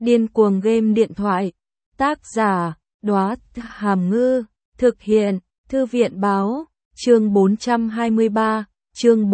Điên cuồng game điện thoại. Tác giả, Đóa Hàm Ngư. Thực hiện, Thư viện báo. Chương 423, chương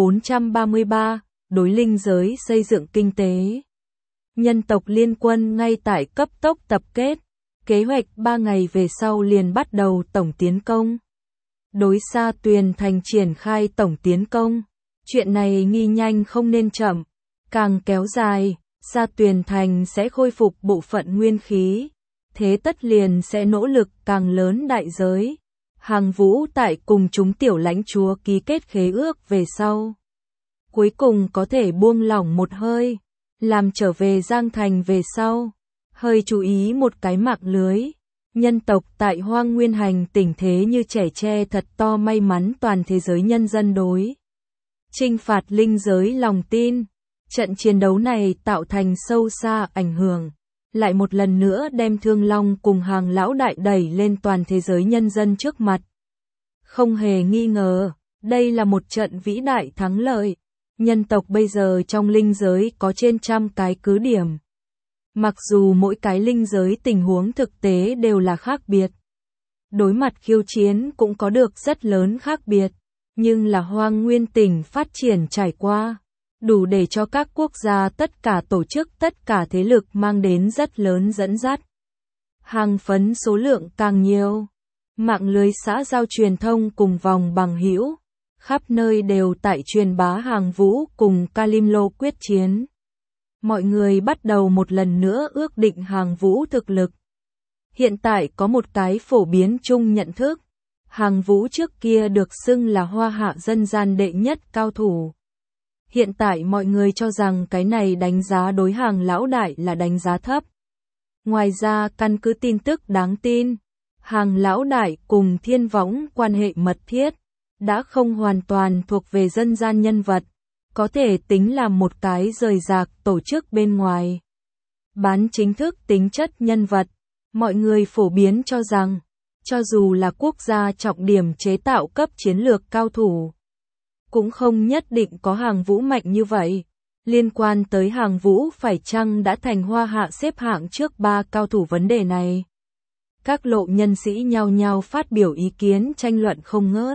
433, đối linh giới xây dựng kinh tế. Nhân tộc liên quân ngay tại cấp tốc tập kết. Kế hoạch 3 ngày về sau liền bắt đầu tổng tiến công. Đối Sa Tuyền Thành triển khai tổng tiến công. Chuyện này nghi nhanh không nên chậm. Càng kéo dài, Sa Tuyền Thành sẽ khôi phục bộ phận nguyên khí. Thế tất liền sẽ nỗ lực càng lớn đại giới. Hàng Vũ tại cùng chúng tiểu lãnh chúa ký kết khế ước về sau. Cuối cùng có thể buông lỏng một hơi. Làm trở về Giang Thành về sau. Hơi chú ý một cái mạng lưới. Nhân tộc tại Hoang Nguyên Hành tình thế như trẻ tre thật to, may mắn toàn thế giới nhân dân đối chinh phạt linh giới lòng tin. Trận chiến đấu này tạo thành sâu xa ảnh hưởng. Lại một lần nữa đem Thương Long cùng Hàng Lão Đại đẩy lên toàn thế giới nhân dân trước mặt. Không hề nghi ngờ, đây là một trận vĩ đại thắng lợi. Nhân tộc bây giờ trong linh giới có trên 100 cái cứ điểm. Mặc dù mỗi cái linh giới tình huống thực tế đều là khác biệt. Đối mặt khiêu chiến cũng có được rất lớn khác biệt. Nhưng là Hoang Nguyên tỉnh phát triển trải qua. Đủ để cho các quốc gia, tất cả tổ chức, tất cả thế lực mang đến rất lớn dẫn dắt. Hàng phấn số lượng càng nhiều. Mạng lưới xã giao truyền thông cùng vòng bằng hữu khắp nơi đều tại truyền bá Hàng Vũ cùng Kalimlo quyết chiến. Mọi người bắt đầu một lần nữa ước định Hàng Vũ thực lực. Hiện tại có một cái phổ biến chung nhận thức. Hàng Vũ trước kia được xưng là Hoa Hạ dân gian đệ nhất cao thủ. Hiện tại mọi người cho rằng cái này đánh giá đối Hàng Lão Đại là đánh giá thấp. Ngoài ra căn cứ tin tức đáng tin, Hàng Lão Đại cùng Thiên Võng quan hệ mật thiết, đã không hoàn toàn thuộc về dân gian nhân vật, có thể tính là một cái rời rạc tổ chức bên ngoài. Bán chính thức tính chất nhân vật, mọi người phổ biến cho rằng, cho dù là quốc gia trọng điểm chế tạo cấp chiến lược cao thủ, cũng không nhất định có Hàng Vũ mạnh như vậy. Liên quan tới Hàng Vũ phải chăng đã thành Hoa Hạ xếp hạng trước 3 cao thủ vấn đề này. Các lộ nhân sĩ nhao nhao phát biểu ý kiến tranh luận không ngớt.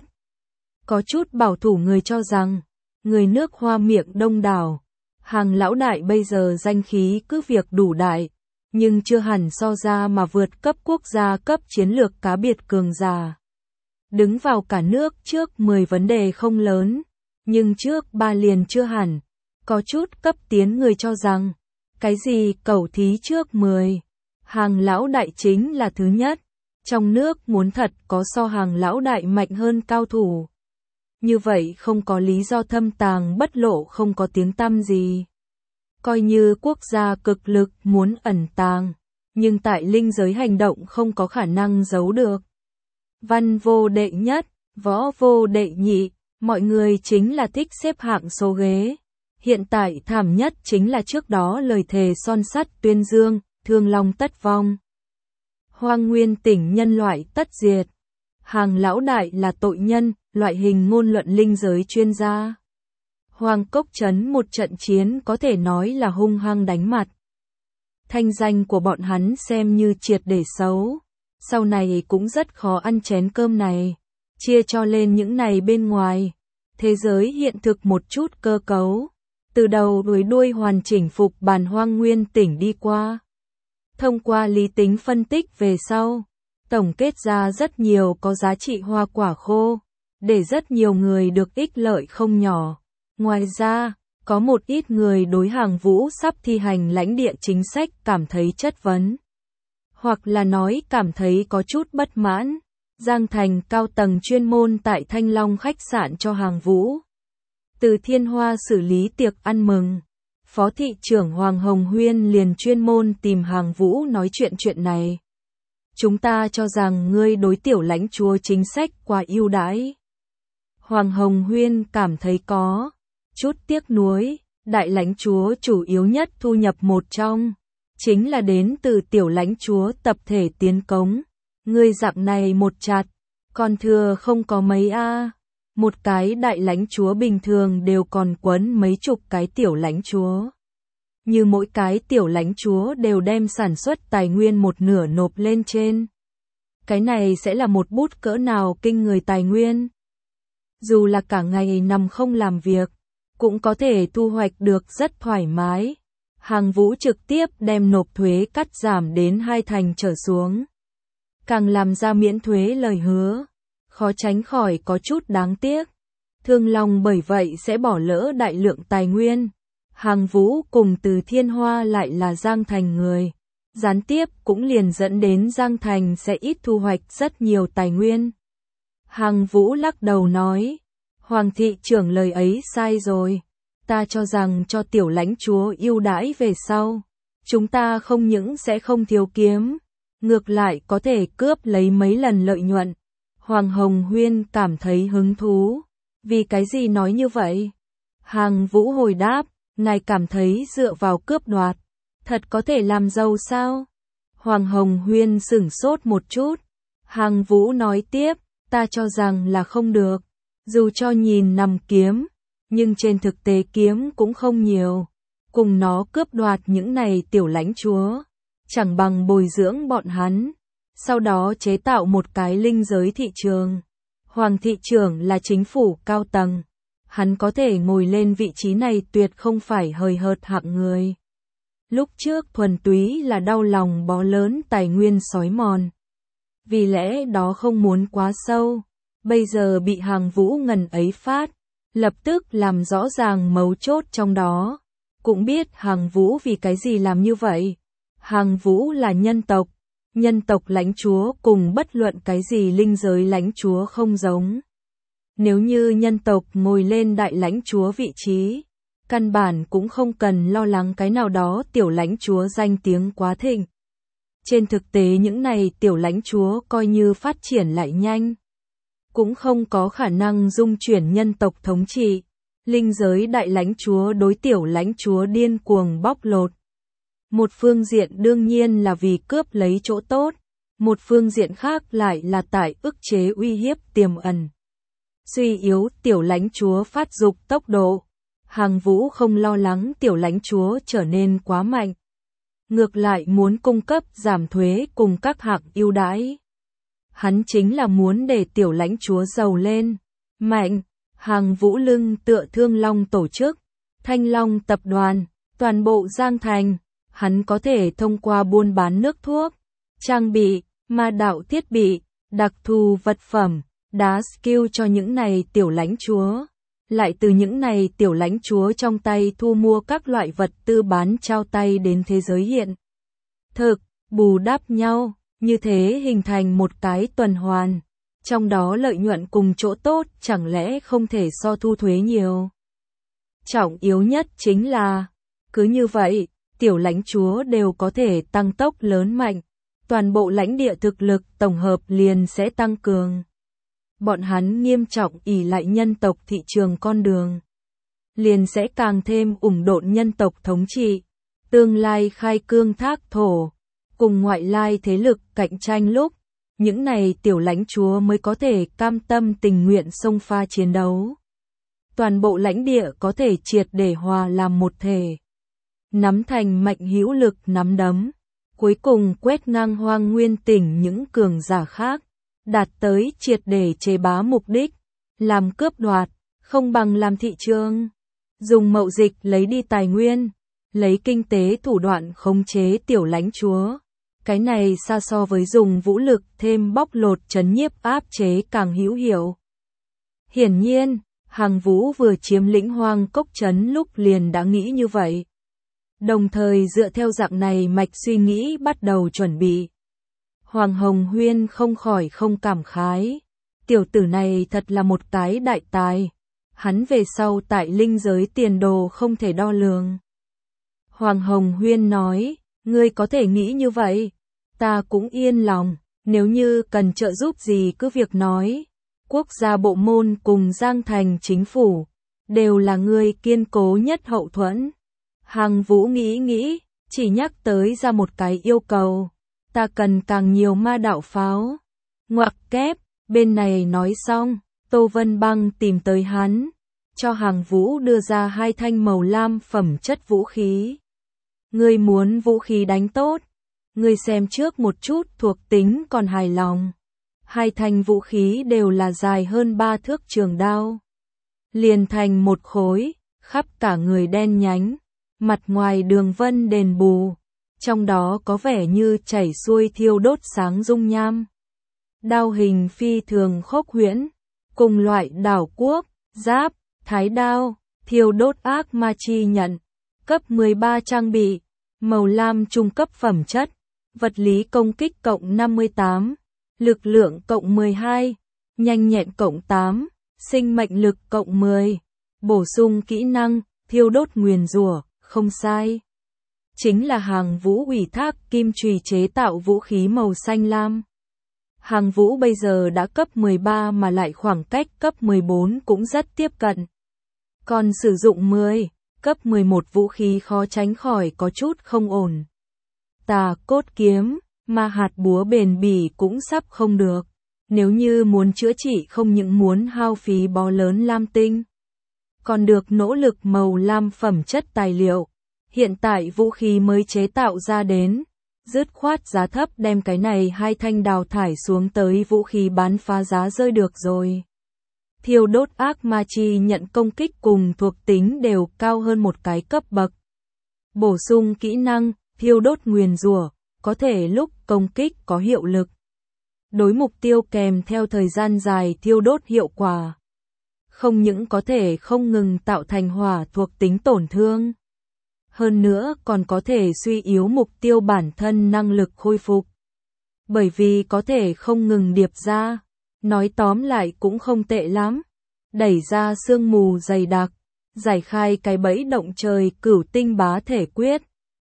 Có chút bảo thủ người cho rằng, người nước Hoa miệng đông đảo, Hàng Lão Đại bây giờ danh khí cứ việc đủ đại, nhưng chưa hẳn so ra mà vượt cấp quốc gia cấp chiến lược cá biệt cường giả. Đứng vào cả nước trước 10 vấn đề không lớn, nhưng trước 3 liền chưa hẳn. Có chút cấp tiến người cho rằng, cái gì cẩu thí trước 10, Hàng Lão Đại chính là thứ nhất. Trong nước muốn thật có so Hàng Lão Đại mạnh hơn cao thủ. Như vậy không có lý do thâm tàng bất lộ, không có tiếng tăm gì. Coi như quốc gia cực lực muốn ẩn tàng, nhưng tại linh giới hành động không có khả năng giấu được. Văn vô đệ nhất, võ vô đệ nhị, mọi người chính là thích xếp hạng số ghế. Hiện tại thảm nhất chính là trước đó lời thề son sắt tuyên dương, Thương Long tất vong. Hoang Nguyên tỉnh nhân loại tất diệt. Hàng Lão Đại là tội nhân, loại hình ngôn luận linh giới chuyên gia. Hoàng Cốc Trấn một trận chiến có thể nói là hung hăng đánh mặt. Thanh danh của bọn hắn xem như triệt để xấu. Sau này cũng rất khó ăn chén cơm này. Chia cho lên những này bên ngoài. Thế giới hiện thực một chút cơ cấu. Từ đầu đuôi đuôi hoàn chỉnh phục bàn Hoang Nguyên tỉnh đi qua. Thông qua lý tính phân tích về sau. Tổng kết ra rất nhiều có giá trị hoa quả khô. Để rất nhiều người được ích lợi không nhỏ. Ngoài ra, có một ít người đối Hàng Vũ sắp thi hành lãnh địa chính sách cảm thấy chất vấn. Hoặc là nói cảm thấy có chút bất mãn. Giang Thành cao tầng chuyên môn tại Thanh Long khách sạn cho Hàng Vũ. Từ Thiên Hoa xử lý tiệc ăn mừng. Phó thị trưởng Hoàng Hồng Huyên liền chuyên môn tìm Hàng Vũ nói chuyện này. Chúng ta cho rằng ngươi đối tiểu lãnh chúa chính sách quá ưu đãi. Hoàng Hồng Huyên cảm thấy có chút tiếc nuối, đại lãnh chúa chủ yếu nhất thu nhập một trong, chính là đến từ tiểu lãnh chúa tập thể tiến cống. Ngươi dạng này một chặt, còn thừa không có mấy a. Một cái đại lãnh chúa bình thường đều còn quấn mấy chục cái tiểu lãnh chúa. như mỗi cái tiểu lãnh chúa đều đem sản xuất tài nguyên một nửa nộp lên trên. Cái này sẽ là một bút cỡ nào kinh người tài nguyên. Dù là cả ngày nằm không làm việc, cũng có thể thu hoạch được rất thoải mái. Hàng Vũ trực tiếp đem nộp thuế cắt giảm đến 2 thành trở xuống. Càng làm ra miễn thuế lời hứa, khó tránh khỏi có chút đáng tiếc. Thương Long bởi vậy sẽ bỏ lỡ đại lượng tài nguyên. Hàng Vũ cùng Từ Thiên Hoa lại là Giang Thành người. Gián tiếp cũng liền dẫn đến Giang Thành sẽ ít thu hoạch rất nhiều tài nguyên. Hàng Vũ lắc đầu nói, Hoàng thị trưởng lời ấy sai rồi. Ta cho rằng cho tiểu lãnh chúa ưu đãi về sau, chúng ta không những sẽ không thiếu kiếm, ngược lại có thể cướp lấy mấy lần lợi nhuận. Hoàng Hồng Huyên cảm thấy hứng thú. Vì cái gì nói như vậy? Hàng Vũ hồi đáp, ngài cảm thấy dựa vào cướp đoạt, thật có thể làm giàu sao? Hoàng Hồng Huyên sửng sốt một chút. Hàng Vũ nói tiếp, ta cho rằng là không được. Dù cho nhìn nằm kiếm, nhưng trên thực tế kiếm cũng không nhiều. Cùng nó cướp đoạt những này tiểu lãnh chúa, chẳng bằng bồi dưỡng bọn hắn, sau đó chế tạo một cái linh giới thị trường. Hoàng thị trưởng là chính phủ cao tầng, hắn có thể ngồi lên vị trí này tuyệt không phải hời hợt hạng người. Lúc trước thuần túy là đau lòng bó lớn tài nguyên xói mòn. Vì lẽ đó không muốn quá sâu, bây giờ bị Hàng Vũ ngần ấy phát, lập tức làm rõ ràng mấu chốt trong đó. Cũng biết Hàng Vũ vì cái gì làm như vậy. Hàng Vũ là nhân tộc lãnh chúa cùng bất luận cái gì linh giới lãnh chúa không giống. Nếu như nhân tộc ngồi lên đại lãnh chúa vị trí, căn bản cũng không cần lo lắng cái nào đó tiểu lãnh chúa danh tiếng quá thịnh. Trên thực tế những này tiểu lãnh chúa coi như phát triển lại nhanh, cũng không có khả năng dung chuyển nhân tộc thống trị. Linh giới đại lãnh chúa đối tiểu lãnh chúa điên cuồng bóc lột. Một phương diện đương nhiên là vì cướp lấy chỗ tốt, một phương diện khác lại là tại ức chế uy hiếp tiềm ẩn. Suy yếu tiểu lãnh chúa phát dục tốc độ. Hàng Vũ không lo lắng tiểu lãnh chúa trở nên quá mạnh. Ngược lại muốn cung cấp giảm thuế cùng các hạng ưu đãi. Hắn chính là muốn để tiểu lãnh chúa giàu lên, mạnh. Hàng Vũ lưng tựa Thương Long tổ chức, Thanh Long tập đoàn, toàn bộ Giang Thành. Hắn có thể thông qua buôn bán nước thuốc, trang bị, ma đạo thiết bị, đặc thù vật phẩm, đá skill cho những này tiểu lãnh chúa. Lại từ những này tiểu lãnh chúa trong tay thu mua các loại vật tư bán trao tay đến thế giới hiện thực, bù đắp nhau, như thế hình thành một cái tuần hoàn. Trong đó lợi nhuận cùng chỗ tốt chẳng lẽ không thể so thu thuế nhiều. Trọng yếu nhất chính là, cứ như vậy, tiểu lãnh chúa đều có thể tăng tốc lớn mạnh, toàn bộ lãnh địa thực lực tổng hợp liền sẽ tăng cường. Bọn hắn nghiêm trọng ỷ lại nhân tộc thị trường con đường, liền sẽ càng thêm ủng độn nhân tộc thống trị, tương lai khai cương thác thổ, cùng ngoại lai thế lực cạnh tranh lúc, những này tiểu lãnh chúa mới có thể cam tâm tình nguyện xông pha chiến đấu. Toàn bộ lãnh địa có thể triệt để hòa làm một thể, nắm thành mạnh hữu lực nắm đấm, cuối cùng quét ngang Hoang Nguyên tỉnh những cường giả khác, đạt tới triệt để chế bá mục đích, làm cướp đoạt, không bằng làm thị trường, dùng mậu dịch lấy đi tài nguyên, lấy kinh tế thủ đoạn khống chế tiểu lãnh chúa. Cái này xa so với dùng vũ lực thêm bóc lột trấn nhiếp áp chế càng hữu hiệu. Hiển nhiên, Hàng Vũ vừa chiếm lĩnh Hoang Cốc trấn lúc liền đã nghĩ như vậy. Đồng thời dựa theo dạng này mạch suy nghĩ bắt đầu chuẩn bị. Hoàng Hồng Huyên không khỏi không cảm khái. Tiểu tử này thật là một cái đại tài. Hắn về sau tại linh giới tiền đồ không thể đo lường. Hoàng Hồng Huyên nói, ngươi có thể nghĩ như vậy. Ta cũng yên lòng, nếu như cần trợ giúp gì cứ việc nói. Quốc gia bộ môn cùng Giang Thành chính phủ, đều là người kiên cố nhất hậu thuẫn. Hàng Vũ nghĩ, chỉ nhắc tới ra một cái yêu cầu. Ta cần càng nhiều ma đạo pháo. Ngoặc kép, bên này nói xong, Tô Vân Băng tìm tới hắn, cho Hàng Vũ đưa ra 2 thanh màu lam phẩm chất vũ khí. Ngươi muốn vũ khí đánh tốt, ngươi xem trước một chút thuộc tính còn hài lòng. Hai thanh vũ khí đều là dài hơn 3 thước trường đao. Liền thành một khối, khắp cả người đen nhánh, mặt ngoài đường vân đền bù, trong đó có vẻ như chảy xuôi thiêu đốt sáng dung nham. Đao hình phi thường khốc huyễn, cùng loại đảo quốc, giáp, thái đao, thiêu đốt ác ma chi nhận, cấp 13 trang bị, màu lam trung cấp phẩm chất, vật lý công kích cộng 58, lực lượng cộng 12, nhanh nhẹn cộng 8, sinh mệnh lực cộng 10, bổ sung kỹ năng, thiêu đốt nguyền rủa, không sai. Chính là Hàng Vũ ủy thác kim chùy chế tạo vũ khí màu xanh lam. Hàng Vũ bây giờ đã cấp 13 mà lại khoảng cách cấp 14 cũng rất tiếp cận. Còn sử dụng 10, cấp 11 vũ khí khó tránh khỏi có chút không ổn. Tà cốt kiếm, ma hạt búa bền bỉ cũng sắp không được. Nếu như muốn chữa trị không những muốn hao phí bó lớn lam tinh, còn được nỗ lực màu lam phẩm chất tài liệu. Hiện tại vũ khí mới chế tạo ra đến, dứt khoát giá thấp đem cái này hai thanh đào thải xuống tới vũ khí bán phá giá rơi được rồi. Thiêu đốt ác ma chi nhận công kích cùng thuộc tính đều cao hơn một cái cấp bậc. Bổ sung kỹ năng, thiêu đốt nguyền rủa, có thể lúc công kích có hiệu lực. Đối mục tiêu kèm theo thời gian dài thiêu đốt hiệu quả. Không những có thể không ngừng tạo thành hỏa thuộc tính tổn thương. Hơn nữa còn có thể suy yếu mục tiêu bản thân năng lực khôi phục. Bởi vì có thể không ngừng điệp ra. Nói tóm lại cũng không tệ lắm. Đẩy ra sương mù dày đặc. Giải khai cái bẫy động trời cửu tinh bá thể quyết.